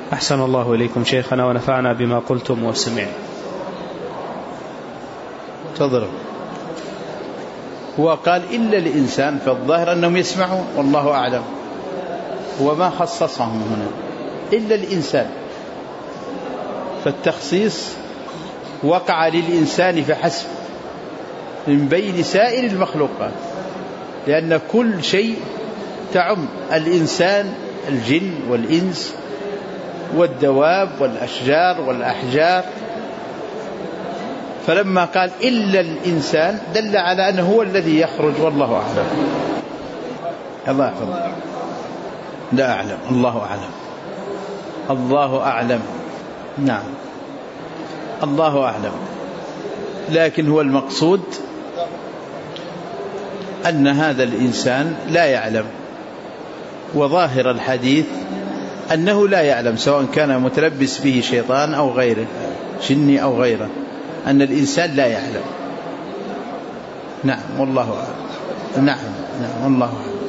أحسن الله إليكم شيخنا ونفعنا بما قلتم وسمعنا. تضرب. هو قال إلا الإنسان، فالظاهر أنهم يسمعون والله أعلم، وما خصصهم هنا إلا الإنسان، فالتخصيص وقع للإنسان فحسب من بين سائر المخلوقات، لأن كل شيء تعم الإنسان، الجن والإنس والدواب والأشجار والأحجار. فلما قال إلا الإنسان دل على أنه هو الذي يخرج، والله أعلم. الله أعلم. لا أعلم، الله أعلم. الله أعلم. نعم الله أعلم. لكن هو المقصود أن هذا الإنسان لا يعلم، وظاهر الحديث أنه لا يعلم، سواء كان متلبس به شيطان أو غيره، جني أو غيره، أن الإنسان لا يعلم. نعم والله أعلم. نعم والله أعلم.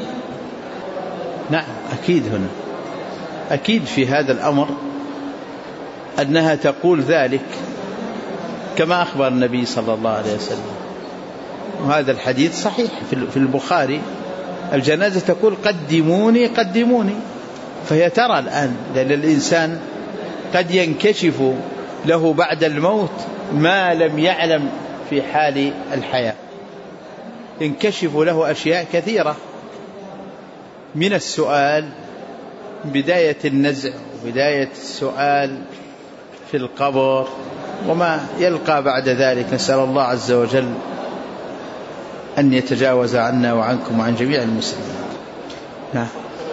نعم أكيد هنا، أكيد في هذا الأمر أنها تقول ذلك كما أخبر النبي صلى الله عليه وسلم، وهذا الحديث صحيح في البخاري. الجنازة تقول قدموني قدموني، فهي ترى الآن، لأن الإنسان قد ينكشف له بعد الموت ما لم يعلم في حال الحياة، ينكشف له أشياء كثيرة من السؤال، بداية النزع وبداية السؤال في القبر وما يلقى بعد ذلك. نسأل الله عز وجل أن يتجاوز عنا وعنكم وعن جميع المسلمين. نعم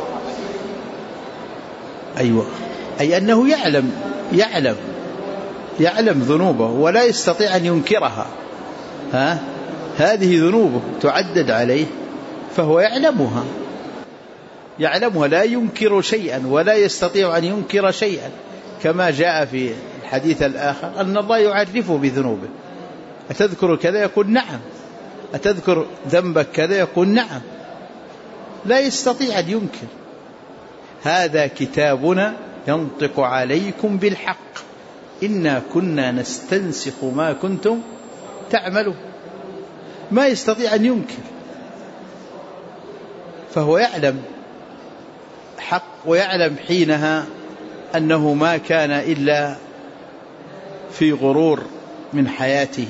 أيوة، أي أنه يعلم ذنوبه ولا يستطيع أن ينكرها. هذه ذنوبه تعدد عليه، فهو يعلمها لا ينكر شيئا ولا يستطيع أن ينكر شيئا، كما جاء في الحديث الآخر أن الله يعرفه بذنوبه. أتذكر كذا؟ يقول نعم. أتذكر ذنبك كذا؟ يقول نعم. لا يستطيع أن ينكر. هذا كتابنا ينطق عليكم بالحق إنا كنا نستنسخ ما كنتم تعملون. ما يستطيع أن ينكر، فهو يعلم حق، ويعلم حينها أنه ما كان إلا في غرور من حياته،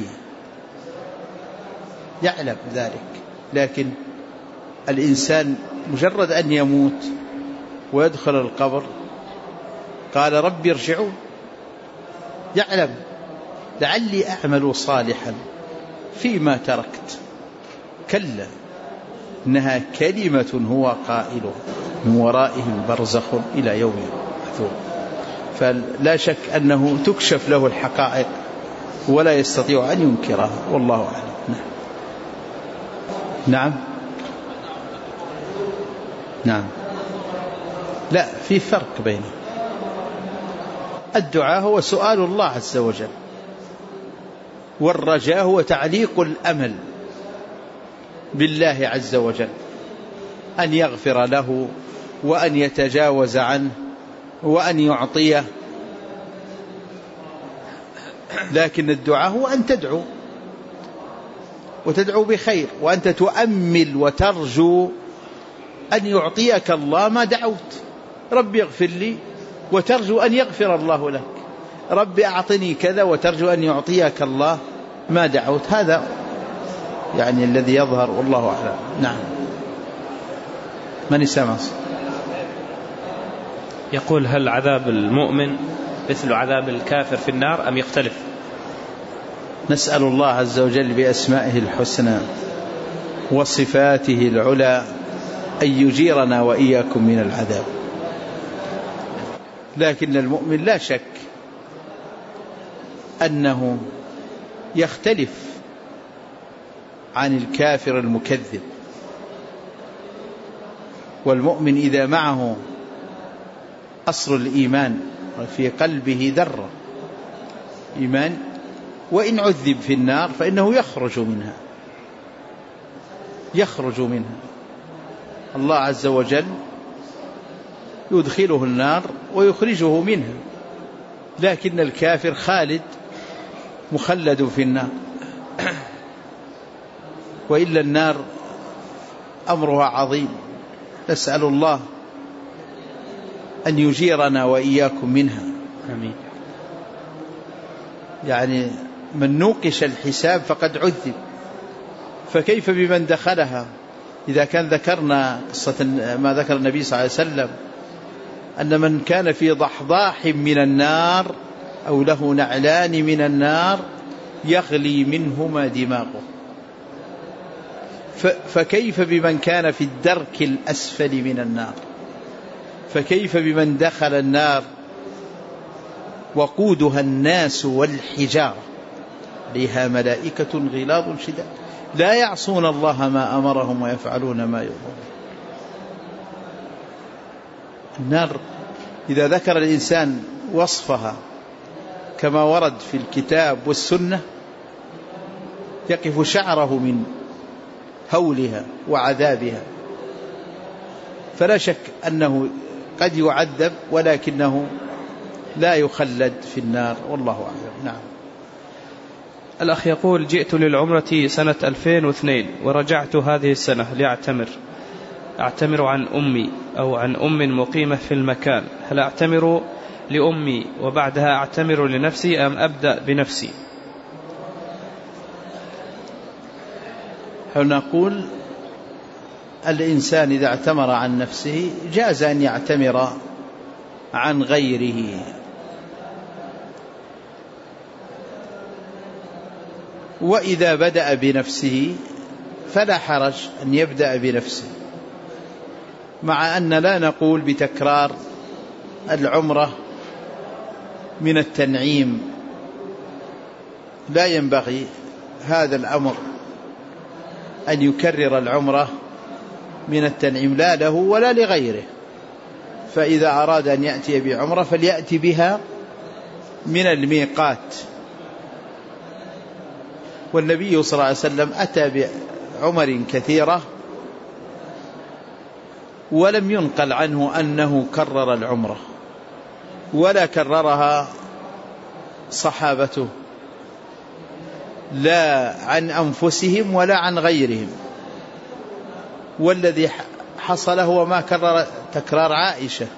يعلم ذلك. لكن الإنسان مجرد أن يموت ويدخل القبر قال ربي ارجعون، يعلم لعلي أعمل صالحا فيما تركت، كلا إنها كلمة هو قائلها من ورائهم برزخ إلى يوم يبعثون. فلا شك أنه تكشف له الحقائق ولا يستطيع أن ينكرها، والله أعلم. نعم لا، في فرق بينه. الدعاء هو سؤال الله عز وجل، والرجاء هو تعليق الأمل بالله عز وجل أن يغفر له وأن يتجاوز عنه وأن يعطيه. لكن الدعاء هو أن تدعو، وتدعو بخير، وأنت تؤمل وترجو أن يعطيك الله ما دعوت. ربي اغفر لي وترجو أن يغفر الله لك، ربي أعطني كذا وترجو أن يعطيك الله ما دعوت. هذا يعني الذي يظهر، والله أعلم. نعم. من يسمع؟ يقول هل عذاب المؤمن مثل عذاب الكافر في النار أم يختلف؟ نسأل الله عز وجل بأسمائه الحسنى وصفاته العلى أن يجيرنا وإياكم من العذاب. لكن المؤمن لا شك أنه يختلف عن الكافر المكذب. والمؤمن إذا معه أصل الإيمان في قلبه ذرة إيمان، وإن عذب في النار فإنه يخرج منها. الله عز وجل يدخله النار ويخرجه منها، لكن الكافر خالد مخلد في النار. وإلا النار أمرها عظيم، نسأل الله أن يجيرنا وإياكم منها. آمين. يعني من نوقش الحساب فقد عذب، فكيف بمن دخلها؟ إذا كان ذكرنا قصة ما ذكر النبي صلى الله عليه وسلم أن من كان في ضحضاح من النار أو له نعلان من النار يغلي منهما دماغه، فكيف بمن كان في الدرك الأسفل من النار؟ فكيف بمن دخل النار وقودها الناس والحجارة عليها ملائكة غلاظ شداد لا يعصون الله ما أمرهم ويفعلون ما يؤمرون. النار إذا ذكر الإنسان وصفها كما ورد في الكتاب والسنة يقف شعره من هولها وعذابها، فلا شك أنه قد يعذب ولكنه لا يخلد في النار، والله أعلم. نعم. الأخ يقول: جئت للعمرة سنة 2002 ورجعت هذه السنة أعتمر عن أمي أو عن أم مقيمة في المكان، هل أعتمر لأمي وبعدها أعتمر لنفسي أم أبدأ بنفسي؟ نقول الإنسان إذا اعتمر عن نفسه جاز أن يعتمر عن غيره، وإذا بدأ بنفسه فلا حرج أن يبدأ بنفسه، مع أن لا نقول بتكرار العمرة من التنعيم، لا ينبغي هذا الأمر أن يكرر العمرة من التنعيم لا له ولا لغيره، فإذا أراد أن يأتي بعمرة فليأتي بها من الميقات. والنبي صلى الله عليه وسلم أتى بعمر كثيرة ولم ينقل عنه أنه كرر العمرة ولا كررها صحابته لا عن أنفسهم ولا عن غيرهم، والذي حصل هو ما كرر تكرار عائشة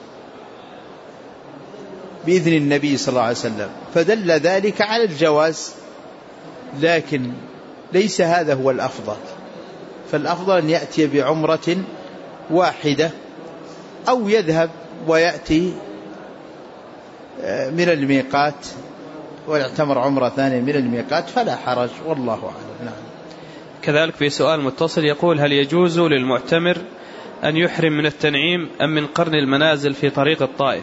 بإذن النبي صلى الله عليه وسلم، فدل ذلك على الجواز، لكن ليس هذا هو الأفضل، فالأفضل أن يأتي بعمرة واحدة أو يذهب ويأتي من الميقات ويعتمر عمرة ثانية من الميقات فلا حرج، والله أعلم. نعم. كذلك في سؤال متصل يقول: هل يجوز للمعتمر أن يحرم من التنعيم أم من قرن المنازل في طريق الطائف؟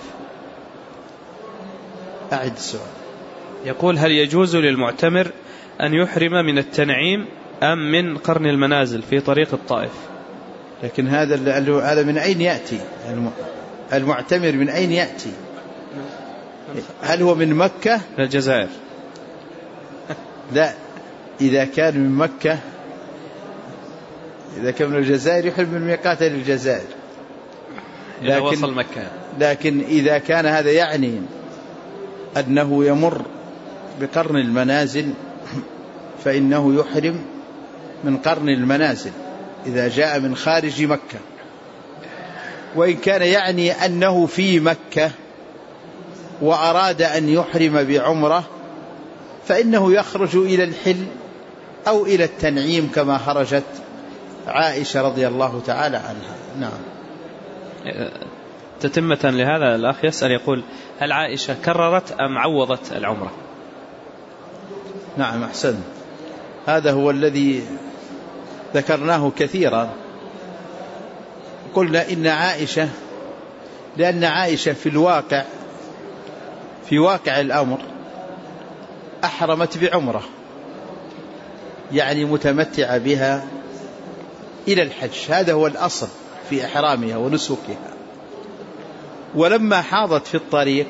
أعد السؤال. يقول: هل يجوز للمعتمر أن يحرم من التنعيم أم من قرن المنازل في طريق الطائف؟ لكن هذا من أين يأتي؟ المعتمر من أين يأتي؟ هل هو من مكة؟ الجزائر. لا، إذا كان من مكة، إذا كان من الجزائر يحرم من ميقات للجزائر، إذا وصل مكة. لكن إذا كان هذا يعني أنه يمر بقرن المنازل فإنه يحرم من قرن المنازل إذا جاء من خارج مكة، وإن كان يعني أنه في مكة وأراد أن يحرم بعمرة فإنه يخرج إلى الحل أو إلى التنعيم كما خرجت عائشة رضي الله تعالى عنها. نعم. تتمة لهذا الأخ يسأل يقول: هل عائشة كررت أم عوضت العمرة؟ نعم، أحسن، هذا هو الذي ذكرناه كثيرا. قلنا إن عائشة، لأن عائشة في واقع الأمر أحرمت بعمرة، يعني متمتعة بها إلى الحج، هذا هو الأصل في إحرامها ونسكها. ولما حاضت في الطريق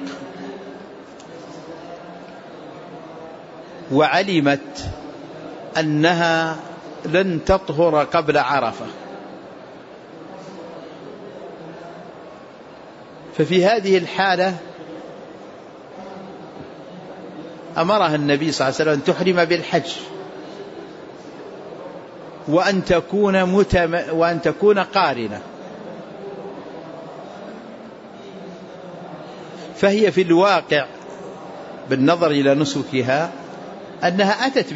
وعلمت أنها لن تطهر قبل عرفة ففي هذه الحالة أمرها النبي صلى الله عليه وسلم أن تحرم بالحج وأن تكون قارنة. فهي في الواقع بالنظر إلى نسكها أنها أتت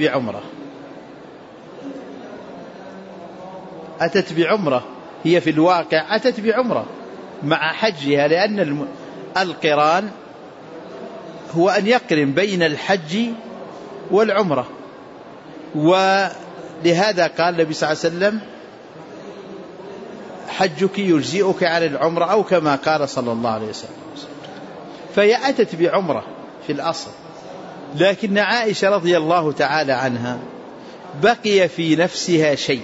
بعمرة، هي في الواقع أتت بعمرة مع حجها، لأن القران هو أن يقرن بين الحج والعمرة. ولهذا قال النبي صلى الله عليه وسلم حجك يجزئك عن العمرة، أو كما قال صلى الله عليه وسلم. فهي أتت بعمرة في الأصل، لكن عائشة رضي الله تعالى عنها بقي في نفسها شيء،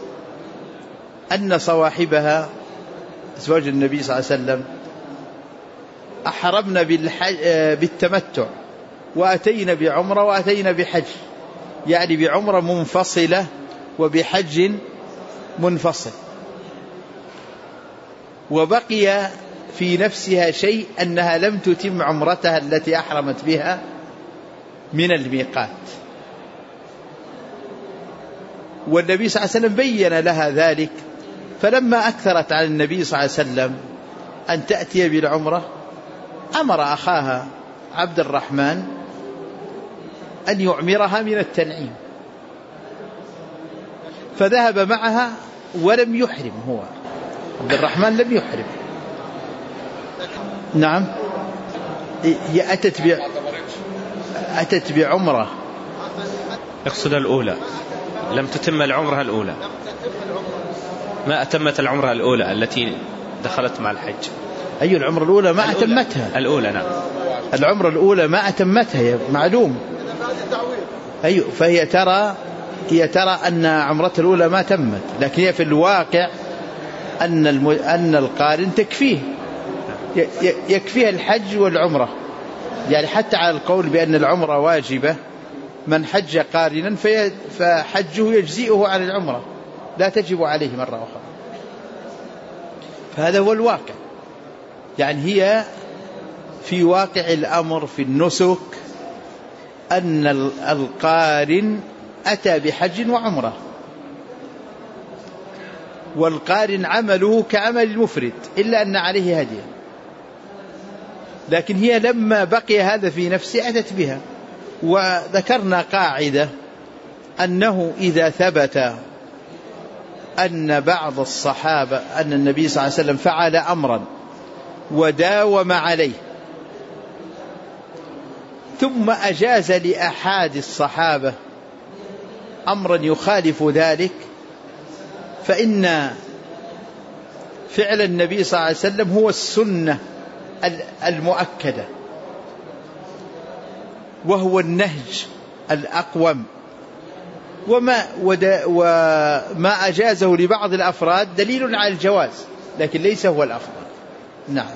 أن صواحبها أزواج النبي صلى الله عليه وسلم أحرمنا بالتمتع وأتينا بعمرة وأتينا بحج، يعني بعمرة منفصلة وبحج منفصل. وبقي في نفسها شيء أنها لم تتم عمرتها التي أحرمت بها من الميقات، والنبي صلى الله عليه وسلم بين لها ذلك. فلما أكثرت على النبي صلى الله عليه وسلم أن تأتي بالعمرة أمر أخاها عبد الرحمن أن يعمرها من التنعيم، فذهب معها ولم يحرم. هو عبد الرحمن لم يحرم. نعم، هي أتت بعمرة، يقصد الأولى، لم تتم العمرة الأولى، ما أتمت العمرة الأولى التي دخلت مع الحج. أي العمرة الأولى ما أتمتها. الأولى نعم، العمرة الأولى ما أتمتها، هي معلوم. أي فهي ترى أن عمرة الأولى ما تمت، لكن هي في الواقع أن القارن تكفيه، يكفيها الحج والعمرة. يعني حتى على القول بأن العمرة واجبة، من حج قارنا فحجه يجزئه عن العمرة، لا تجب عليه مرة أخرى. فهذا هو الواقع. يعني هي في واقع الأمر في النسك أن القارن أتى بحج وعمرة، والقارن عمله كعمل المفرد إلا أن عليه هديا، لكن هي لما بقي هذا في نفسه أتت بها. وذكرنا قاعدة أنه إذا ثبت أن بعض الصحابة أن النبي صلى الله عليه وسلم فعل أمرا وداوم عليه ثم أجاز لأحد الصحابة أمرا يخالف ذلك، فإن فعل النبي صلى الله عليه وسلم هو السنة المؤكدة، وهو النهج الأقوم. وما أجازه لبعض الأفراد دليل على الجواز، لكن ليس هو الأفضل. نعم.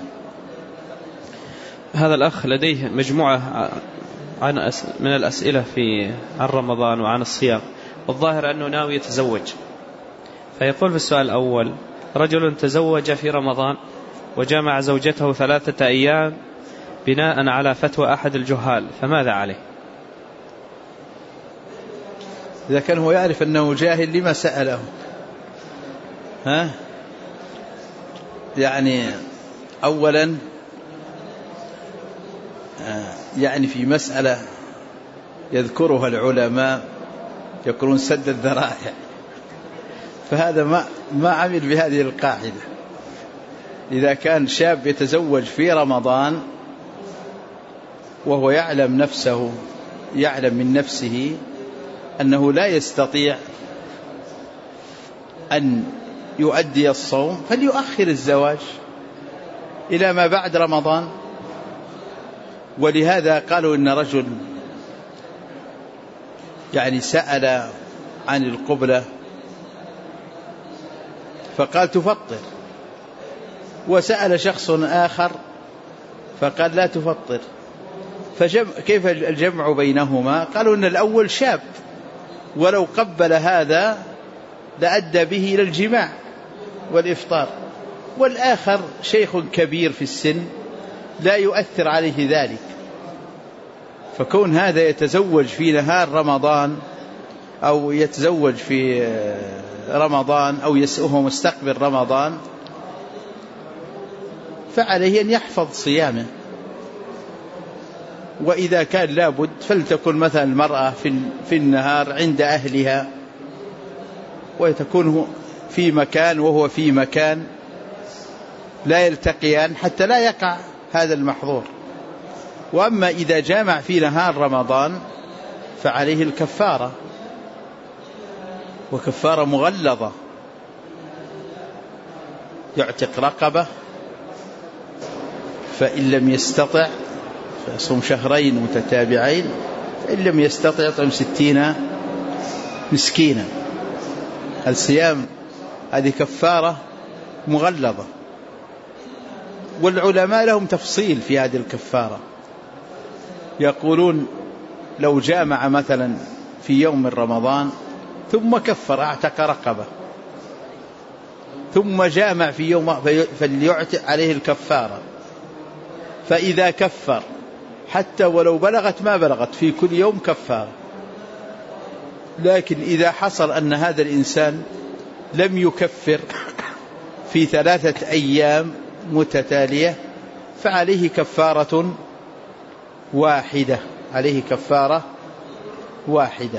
هذا الأخ لديه مجموعة من الأسئلة عن رمضان وعن الصيام، والظاهر أنه ناوي يتزوج. فيقول في السؤال الأول: رجل تزوج في رمضان وجامع زوجته 3 أيام بناء على فتوى أحد الجهال، فماذا عليه؟ إذا كان هو يعرف أنه جاهل لما سأله؟ يعني أولا يعني في مسألة يذكرها العلماء يقولون سد الذرائع، فهذا ما عمل بهذه القاعدة. إذا كان شاب يتزوج في رمضان وهو يعلم من نفسه أنه لا يستطيع أن يؤدي الصوم، فليؤخر الزواج إلى ما بعد رمضان. ولهذا قالوا إن رجل يعني سأل عن القبلة فقال تفطر، وسأل شخص آخر فقال لا تفطر، كيف الجمع بينهما؟ قالوا إن الأول شاب ولو قبل هذا لأدى به إلى الجماع والإفطار، والآخر شيخ كبير في السن لا يؤثر عليه ذلك، فكون هذا يتزوج في نهار رمضان أو يتزوج في رمضان أو يسأه مستقبل رمضان فعليه أن يحفظ صيامه. وإذا كان لابد فلتكن مثلا المرأة في النهار عند أهلها وتكون في مكان وهو في مكان لا يلتقيان حتى لا يقع هذا المحظور. وأما إذا جامع في نهار رمضان فعليه الكفارة، وكفارة مغلظة، يعتق رقبة، فإن لم يستطع فيصوم شهرين متتابعين، فإن لم يستطع يطعم 60 مسكينا. الصيام هذه كفارة مغلظة، والعلماء لهم تفصيل في هذه الكفارة، يقولون لو جامع مثلا في يوم من رمضان ثم كفر اعتق رقبة ثم جامع في يوم فليعتق عليه الكفارة. فإذا كفر حتى ولو بلغت ما بلغت في كل يوم كفارة، لكن إذا حصل أن هذا الإنسان لم يكفر في 3 أيام متتالية فعليه كفارة واحدة، عليه كفارة واحدة،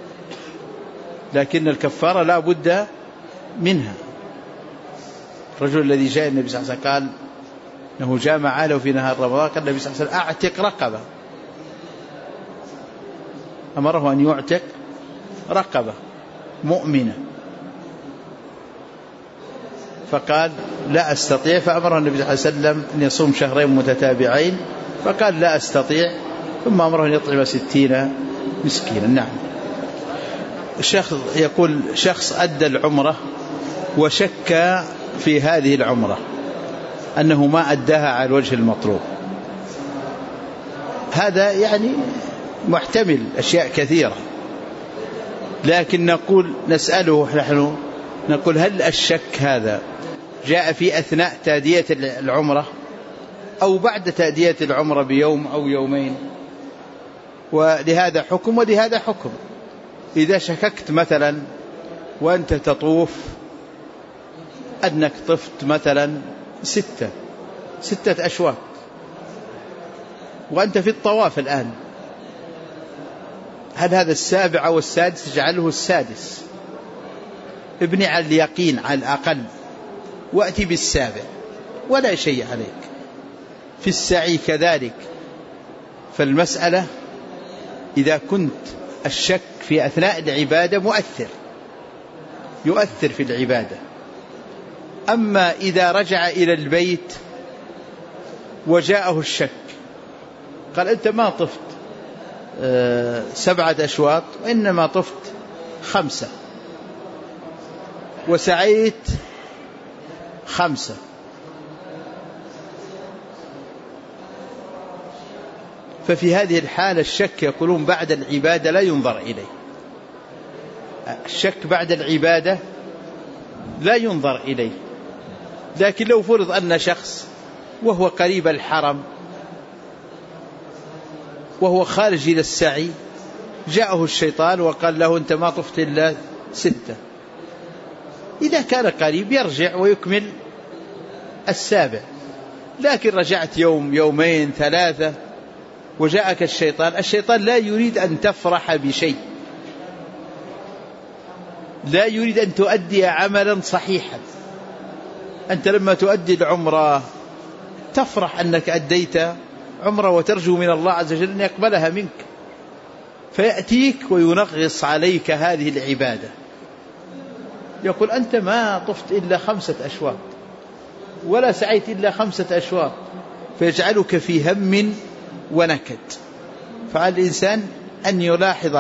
لكن الكفارة لا بد منها. الرجل الذي جاء النبي صلى الله عليه وسلم قال أنه جامع أهله في نهار رمضان، قال النبي صلى الله عليه وسلم أعتق رقبة، أمره أن يعتق رقبة مؤمنة، فقال لا أستطيع، فأمره النبي صلى الله عليه وسلم أن يصوم شهرين متتابعين، فقال لا أستطيع، ثم أمره أن يطعم 60 مسكينا. نعم. الشيخ يقول شخص أدى العمرة وشك في هذه العمرة أنه ما أداها على الوجه المطلوب، هذا يعني محتمل أشياء كثيرة، لكن نسأله نحن نقول هل الشك هذا جاء في أثناء تأدية العمرة أو بعد تأدية العمرة بيوم أو يومين؟ ولهذا حكم ولهذا حكم. إذا شككت مثلا وأنت تطوف أنك طفت مثلا 6 أشواط وأنت في الطواف الآن، هل هذا 7 أو 6 تجعله 6؟ ابني على اليقين على الأقل وأتي 7 ولا شيء عليك. في السعي كذلك. فالمسألة إذا كنت الشك في أثناء العبادة يؤثر في العبادة. أما إذا رجع إلى البيت وجاءه الشك، قال أنت ما طفت 7 أشواط وإنما طفت 5 وسعيت 5، ففي هذه الحالة الشك يقولون بعد العبادة لا ينظر إليه. الشك بعد العبادة لا ينظر إليه. لكن لو فرض أن شخص وهو قريب الحرم وهو خارج إلى السعي جاءه الشيطان وقال له أنت ما طفت إلا 6، إذا كان قريب يرجع ويكمل 7. لكن رجعت يوم 2 3 وجاءك الشيطان لا يريد أن تفرح بشيء، لا يريد أن تؤدي عملا صحيحا. أنت لما تؤدي العمرة تفرح أنك أديت عمرة وترجو من الله عز وجل أن يقبلها منك، فيأتيك وينغص عليك هذه العبادة، يقول أنت ما طفت إلا 5 أشواط ولا سعيت إلا 5 أشواط، فيجعلك في هم ونكد. فعلى الإنسان أن يلاحظ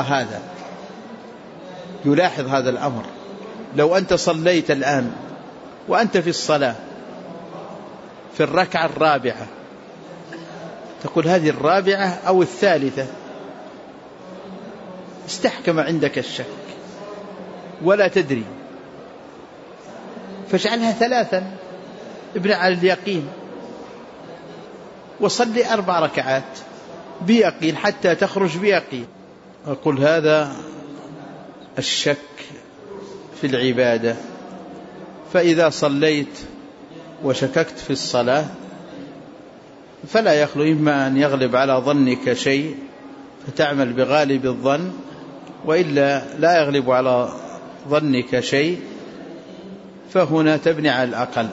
هذا الأمر. لو أنت صليت الآن وأنت في الصلاة في الركعة 4 تقول هذه 4 أو 3، استحكم عندك الشك ولا تدري، فاجعلها 3 ابني على اليقين وصلي 4 ركعات بيقين حتى تخرج بيقين. أقول هذا الشك في العبادة، فإذا صليت وشككت في الصلاة فلا يخلو إما أن يغلب على ظنك شيء فتعمل بغالب الظن، وإلا لا يغلب على ظنك شيء فهنا تبني على الأقل.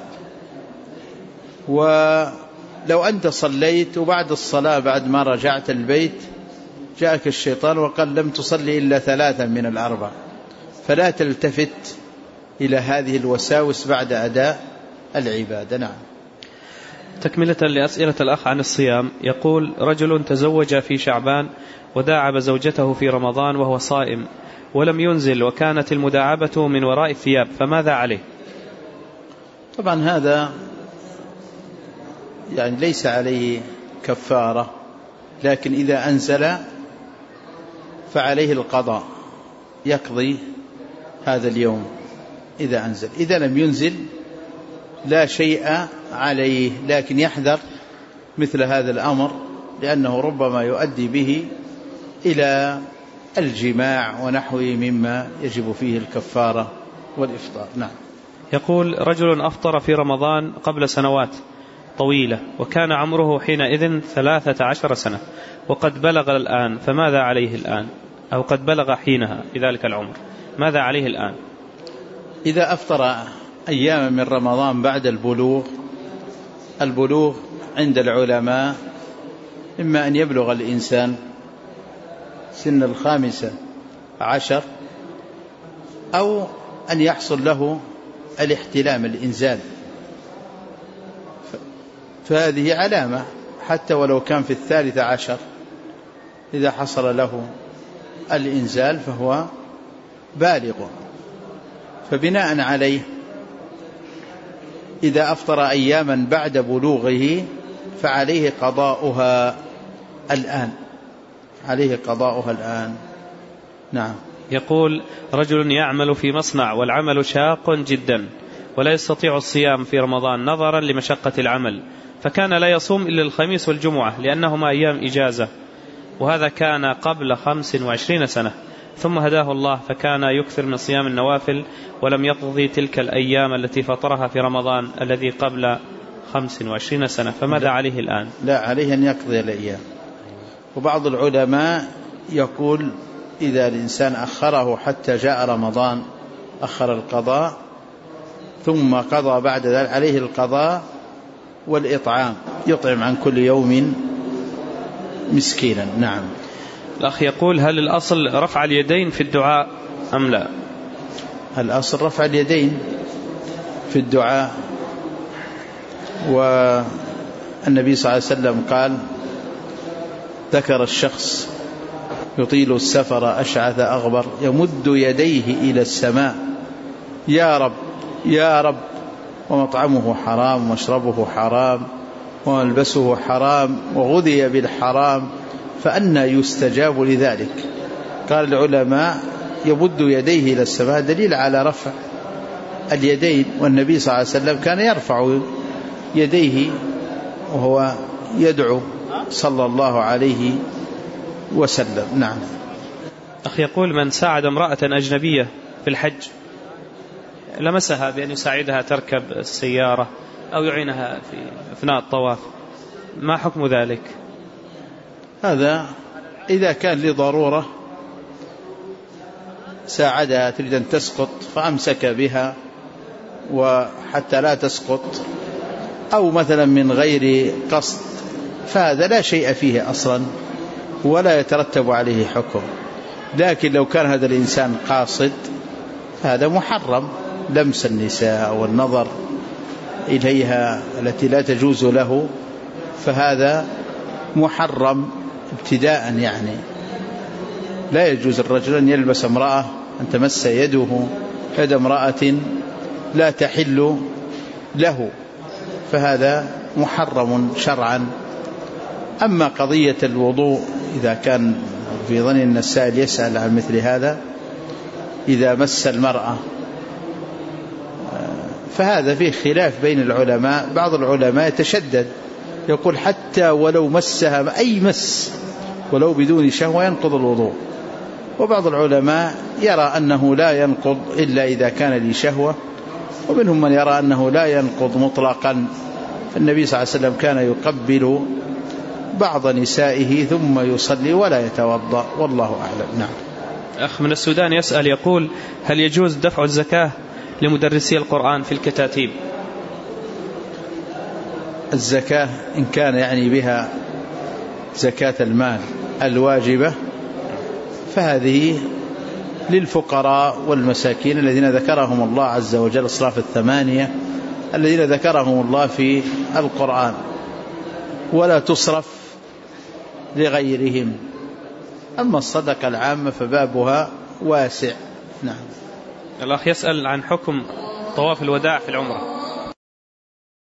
ولو أنت صليت وبعد الصلاة بعد ما رجعت البيت جاءك الشيطان وقال لم تصلي إلا 3 من ال4، فلا تلتفت إلى هذه الوساوس بعد أداء العبادة. نعم. تكملة لأسئلة الأخ عن الصيام، يقول: رجل تزوج في شعبان وداعب زوجته في رمضان وهو صائم ولم ينزل، وكانت المداعبة من وراء الثياب، فماذا عليه؟ طبعا هذا يعني ليس عليه كفارة، لكن إذا أنزل فعليه القضاء، يقضي هذا اليوم إذا أنزل. إذا لم ينزل لا شيء عليه، لكن يحذر مثل هذا الأمر لأنه ربما يؤدي به إلى الجماع ونحوه مما يجب فيه الكفارة والإفطار. نعم. يقول: رجل أفطر في رمضان قبل سنوات طويلة وكان عمره حينئذ 13 سنة وقد بلغ الآن، فماذا عليه الآن؟ أو قد بلغ حينها بذلك العمر، ماذا عليه الآن؟ إذا أفطر أيام من رمضان بعد البلوغ عند العلماء إما أن يبلغ الإنسان سن 15 أو أن يحصل له الاحتلام الإنزال، فهذه علامة حتى ولو كان في 13 إذا حصل له الإنزال فهو بالغ. فبناء عليه إذا أفطر أياما بعد بلوغه فعليه قضاؤها الآن، عليه قضاؤها الآن. نعم. يقول: رجل يعمل في مصنع والعمل شاق جدا ولا يستطيع الصيام في رمضان نظرا لمشقة العمل، فكان لا يصوم إلا الخميس والجمعة لأنهما أيام إجازة، وهذا كان قبل 25 سنة، ثم هداه الله فكان يكثر من صيام النوافل ولم يقضي تلك الأيام التي فطرها في رمضان الذي قبل 25 سنة، فماذا عليه الآن؟ لا، عليه أن يقضي الأيام. وبعض العلماء يقول إذا الإنسان أخره حتى جاء رمضان أخر القضاء ثم قضى بعد ذلك عليه القضاء والإطعام، يطعم عن كل يوم مسكينا. نعم. الأخ يقول: هل الأصل رفع اليدين في الدعاء أم لا؟ الأصل رفع اليدين في الدعاء، والنبي صلى الله عليه وسلم قال: ذكر الشخص يطيل السفر أشعث أغبر يمد يديه إلى السماء يا رب يا رب، ومطعمه حرام ومشربه حرام وملبسه حرام وغذي بالحرام، فأنى يستجاب لذلك؟ قال العلماء: يمد يديه إلى السماء دليل على رفع اليدين، والنبي صلى الله عليه وسلم كان يرفع يديه وهو يدعو صلى الله عليه وسلم. نعم. أخي يقول: من ساعد امرأة أجنبية في الحج لمسها بأن يساعدها تركب السيارة أو يعينها في أثناء الطواف، ما حكم ذلك؟ هذا إذا كان لضرورة ساعدها، تريد أن تسقط فأمسك بها وحتى لا تسقط، أو مثلا من غير قصد، فهذا لا شيء فيه أصلا ولا يترتب عليه حكم. لكن لو كان هذا الإنسان قاصد هذا محرم، لمس النساء والنظر إليها التي لا تجوز له، فهذا محرم ابتداء. يعني لا يجوز الرجل أن يلبس امرأة، أن تمس يده يد امرأة لا تحل له، فهذا محرم شرعا. أما قضية الوضوء إذا كان في ظن أن السائل يسأل عن مثل هذا، إذا مس المرأة فهذا فيه خلاف بين العلماء. بعض العلماء يتشدد يقول حتى ولو مسها أي مس ولو بدون شهوة ينقض الوضوء، وبعض العلماء يرى أنه لا ينقض إلا إذا كان لشهوة، ومنهم من يرى أنه لا ينقض مطلقا. النبي صلى الله عليه وسلم كان يقبل بعض نسائه ثم يصلي ولا يتوضأ، والله أعلم. نعم. أخ من السودان يسأل يقول: هل يجوز دفع الزكاة لمدرسي القرآن في الكتاتيب؟ الزكاة إن كان يعني بها زكاة المال الواجبة فهذه للفقراء والمساكين الذين ذكرهم الله عز وجل، أصناف الثمانية الذين ذكرهم الله في القرآن، ولا تصرف لغيرهم. أما الصدقة العامة فبابها واسع. نعم. الأخ يسأل عن حكم طواف الوداع في العمرة.